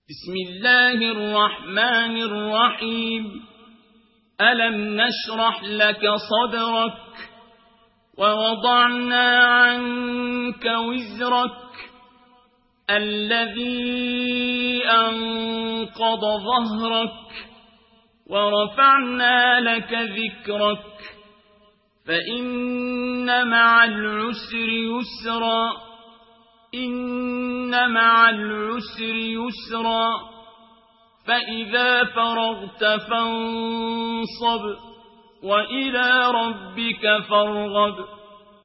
بسم الله الرحمن الرحيم ألم نشرح لك صدرك ووضعنا عنك وزرك الذي أنقض ظهرك ورفعنا لك ذكرك فإن مع العسر يسرا إن مع العسر يسرا فإذا فرغت فانصب وإلى ربك فارغب